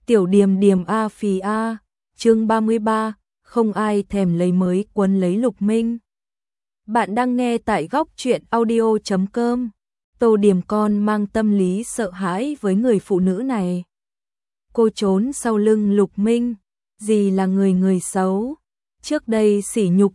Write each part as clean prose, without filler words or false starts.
Tiểu Điềm Điềm a phì a, chương 33, không ai thèm lấy mới quấn lấy Lục Minh. Bạn đang nghe tại góc truyện audio.com. Tô Điềm con mang tâm lý sợ hãi với người phụ nữ này. Cô trốn sau lưng Lục Minh, dì là người xấu. Trước đây sỉ nhục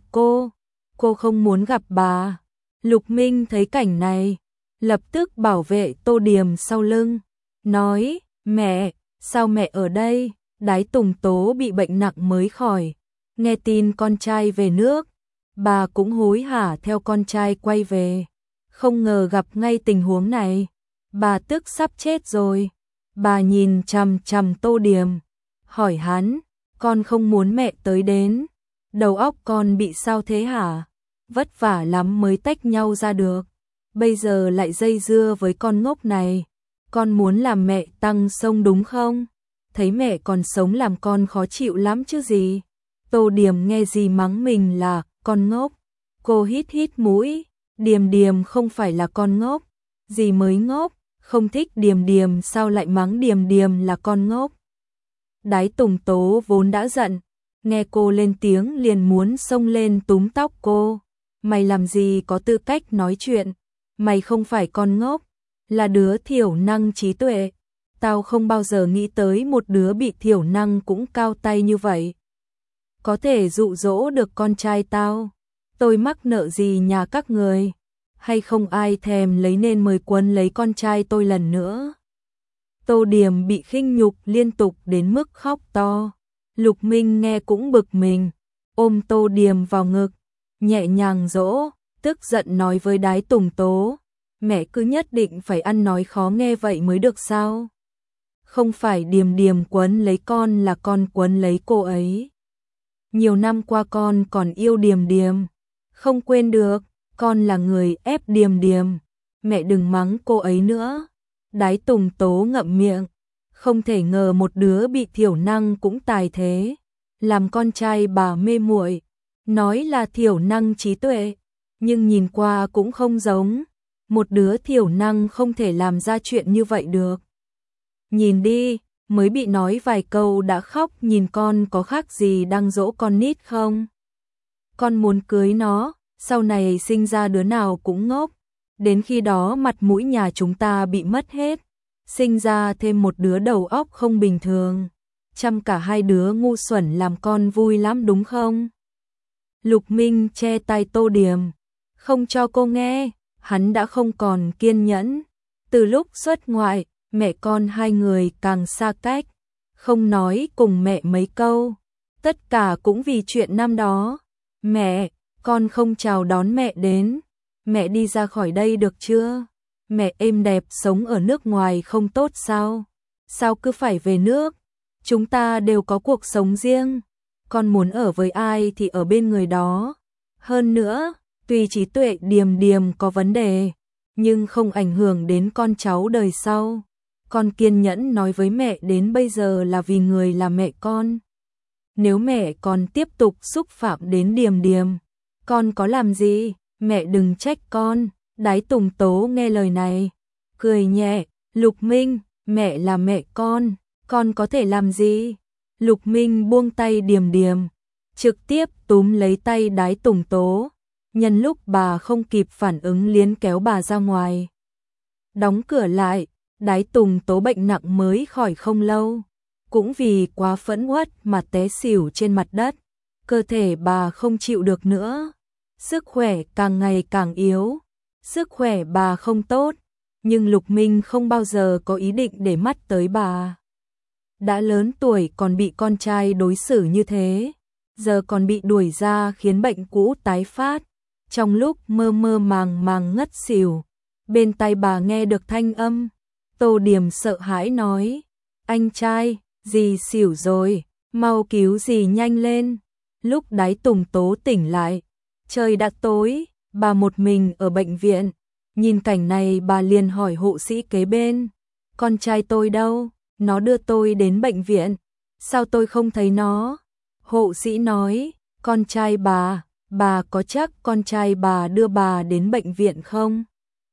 cô không muốn gặp bà. Lục Minh thấy cảnh này, lập tức bảo vệ Tô Điềm sau lưng, nói, mẹ, sao mẹ ở đây? Đái Tùng Tố bị bệnh nặng mới khỏi, nghe tin con trai về nước, bà cũng hối hả theo con trai quay về, không ngờ gặp ngay tình huống này, bà tức sắp chết rồi. Bà nhìn chằm chằm Tô Điềm, hỏi hắn, con không muốn mẹ tới đến, đầu óc con bị sao thế hả? Vất vả lắm mới tách nhau ra được, bây giờ lại dây dưa với con ngốc này. Con muốn làm mẹ tăng sông đúng không? Thấy mẹ còn sống làm con khó chịu lắm chứ gì. Tô Điềm nghe dì mắng mình là con ngốc. Cô hít hít mũi, Điềm Điềm không phải là con ngốc, dì mới ngốc, không thích Điềm Điềm sao lại mắng Điềm Điềm là con ngốc. Đái Tùng Tố vốn đã giận, nghe cô lên tiếng liền muốn xông lên túm tóc cô. Mày làm gì có tư cách nói chuyện, mày không phải con ngốc, là đứa thiểu năng trí tuệ. Tao không bao giờ nghĩ tới một đứa bị thiểu năng cũng cao tay như vậy. Có thể dụ dỗ được con trai tao. Tôi mắc nợ gì nhà các người? Hay không ai thèm lấy nên mời quấn lấy con trai tôi lần nữa? Tô Điềm bị khinh nhục liên tục đến mức khóc to. Lục Minh nghe cũng bực mình, ôm Tô Điềm vào ngực, nhẹ nhàng dỗ, tức giận nói với Đái Tùng Tố. Mẹ cứ nhất định phải ăn nói khó nghe vậy mới được sao? Không phải Điềm Điềm quấn lấy con là con quấn lấy cô ấy. Nhiều năm qua con còn yêu Điềm Điềm, không quên được, con là người ép Điềm Điềm. Mẹ đừng mắng cô ấy nữa. Đái Tùng Tố ngậm miệng, không thể ngờ một đứa bị thiểu năng cũng tài thế, làm con trai bà mê muội, nói là thiểu năng trí tuệ, nhưng nhìn qua cũng không giống. Một đứa thiểu năng không thể làm ra chuyện như vậy được. Nhìn đi, mới bị nói vài câu đã khóc, nhìn con có khác gì đang dỗ con nít không? Con muốn cưới nó, sau này sinh ra đứa nào cũng ngốc. Đến khi đó mặt mũi nhà chúng ta bị mất hết. Sinh ra thêm một đứa đầu óc không bình thường. Chăm cả hai đứa ngu xuẩn làm con vui lắm đúng không? Lục Minh che tay Tô Điềm, không cho cô nghe. Hắn đã không còn kiên nhẫn. Từ lúc xuất ngoại, mẹ con hai người càng xa cách, không nói cùng mẹ mấy câu. Tất cả cũng vì chuyện năm đó. Mẹ, con không chào đón mẹ đến. Mẹ đi ra khỏi đây được chưa? Mẹ êm đẹp sống ở nước ngoài không tốt sao? Sao cứ phải về nước? Chúng ta đều có cuộc sống riêng. Con muốn ở với ai thì ở bên người đó. Hơn nữa, tuy trí tuệ Điềm Điềm có vấn đề, nhưng không ảnh hưởng đến con cháu đời sau. Con kiên nhẫn nói với mẹ đến bây giờ là vì người là mẹ con. Nếu mẹ còn tiếp tục xúc phạm đến Điềm Điềm, con có làm gì? Mẹ đừng trách con. Đái Tùng Tố nghe lời này, cười nhẹ, Lục Minh, mẹ là mẹ con có thể làm gì? Lục Minh buông tay Điềm Điềm, trực tiếp túm lấy tay Đái Tùng Tố. Nhân lúc bà không kịp phản ứng liền kéo bà ra ngoài. Đóng cửa lại, Đái Tùng Tố bệnh nặng mới khỏi không lâu. Cũng vì quá phẫn uất mà té xỉu trên mặt đất. Cơ thể bà không chịu được nữa. Sức khỏe càng ngày càng yếu. Sức khỏe bà không tốt. Nhưng Lục Minh không bao giờ có ý định để mắt tới bà. Đã lớn tuổi còn bị con trai đối xử như thế. Giờ còn bị đuổi ra khiến bệnh cũ tái phát. Trong lúc mơ mơ màng màng ngất xỉu, bên tai bà nghe được thanh âm. Tô Điềm sợ hãi nói, anh trai, dì xỉu rồi, mau cứu dì nhanh lên. Lúc Đái Tùng Tố tỉnh lại, trời đã tối, bà một mình ở bệnh viện. Nhìn cảnh này bà liền hỏi hộ sĩ kế bên, con trai tôi đâu? Nó đưa tôi đến bệnh viện, sao tôi không thấy nó? Hộ sĩ nói, con trai bà có chắc con trai bà đưa bà đến bệnh viện không?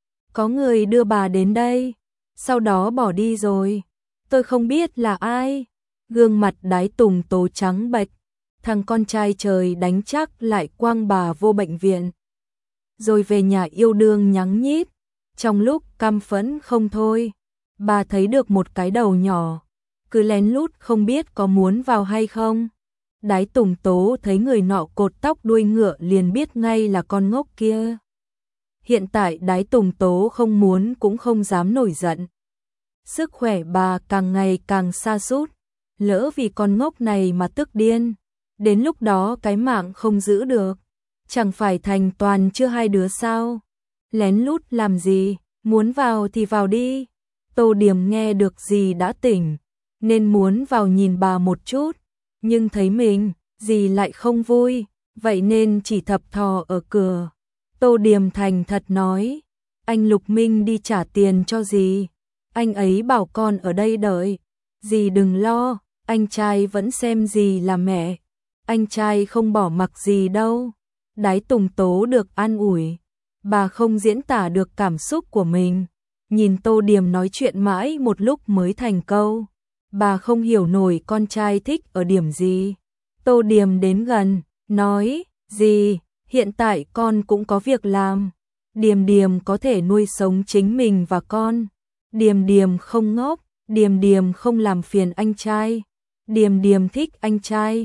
Có người đưa bà đến đây, sau đó bỏ đi rồi. Tôi không biết là ai. Gương mặt Đái Tùng Tố trắng bệch, thằng con trai trời đánh chắc lại quăng bà vô bệnh viện. Rồi về nhà yêu đương nhắng nhít, trong lúc căm phẫn không thôi, bà thấy được một cái đầu nhỏ, cứ lén lút không biết có muốn vào hay không. Đái Tùng Tố thấy người nọ cột tóc đuôi ngựa liền biết ngay là con ngốc kia. Hiện tại Đái Tùng Tố không muốn cũng không dám nổi giận. Sức khỏe bà càng ngày càng sa sút, lỡ vì con ngốc này mà tức điên, đến lúc đó cái mạng không giữ được, chẳng phải thành toàn chưa hai đứa sao? Lén lút làm gì, muốn vào thì vào đi. Tô Điểm nghe được dì đã tỉnh, nên muốn vào nhìn bà một chút, nhưng thấy mình, dì lại không vui, vậy nên chỉ thập thò ở cửa. Tô Điểm thành thật nói, anh Lục Minh đi trả tiền cho dì, anh ấy bảo con ở đây đợi, dì đừng lo, anh trai vẫn xem dì là mẹ, anh trai không bỏ mặc dì đâu. Đái Tùng Tố được an ủi, bà không diễn tả được cảm xúc của mình, nhìn Tô Điểm nói chuyện mãi một lúc mới thành câu, bà không hiểu nổi con trai thích ở điểm gì. Tô Điểm đến gần, nói, dì, hiện tại con cũng có việc làm, Điềm Điềm có thể nuôi sống chính mình và con, Điềm Điềm không ngốc, Điềm Điềm không làm phiền anh trai, Điềm Điềm thích anh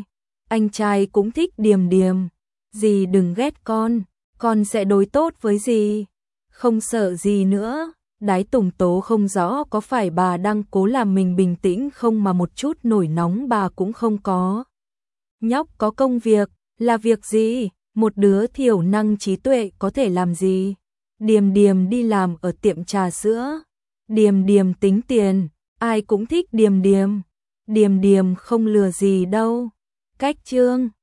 trai cũng thích Điềm Điềm, dì đừng ghét con sẽ đối tốt với dì, không sợ gì nữa. Đái Tùng Tố không rõ có phải bà đang cố làm mình bình tĩnh không mà một chút nổi nóng bà cũng không có. Nhóc có công việc, là việc gì? Một đứa thiểu năng trí tuệ có thể làm gì? Điềm Điềm đi làm ở tiệm trà sữa. Điềm Điềm tính tiền, ai cũng thích Điềm Điềm. Điềm Điềm không lừa gì đâu. Cách chương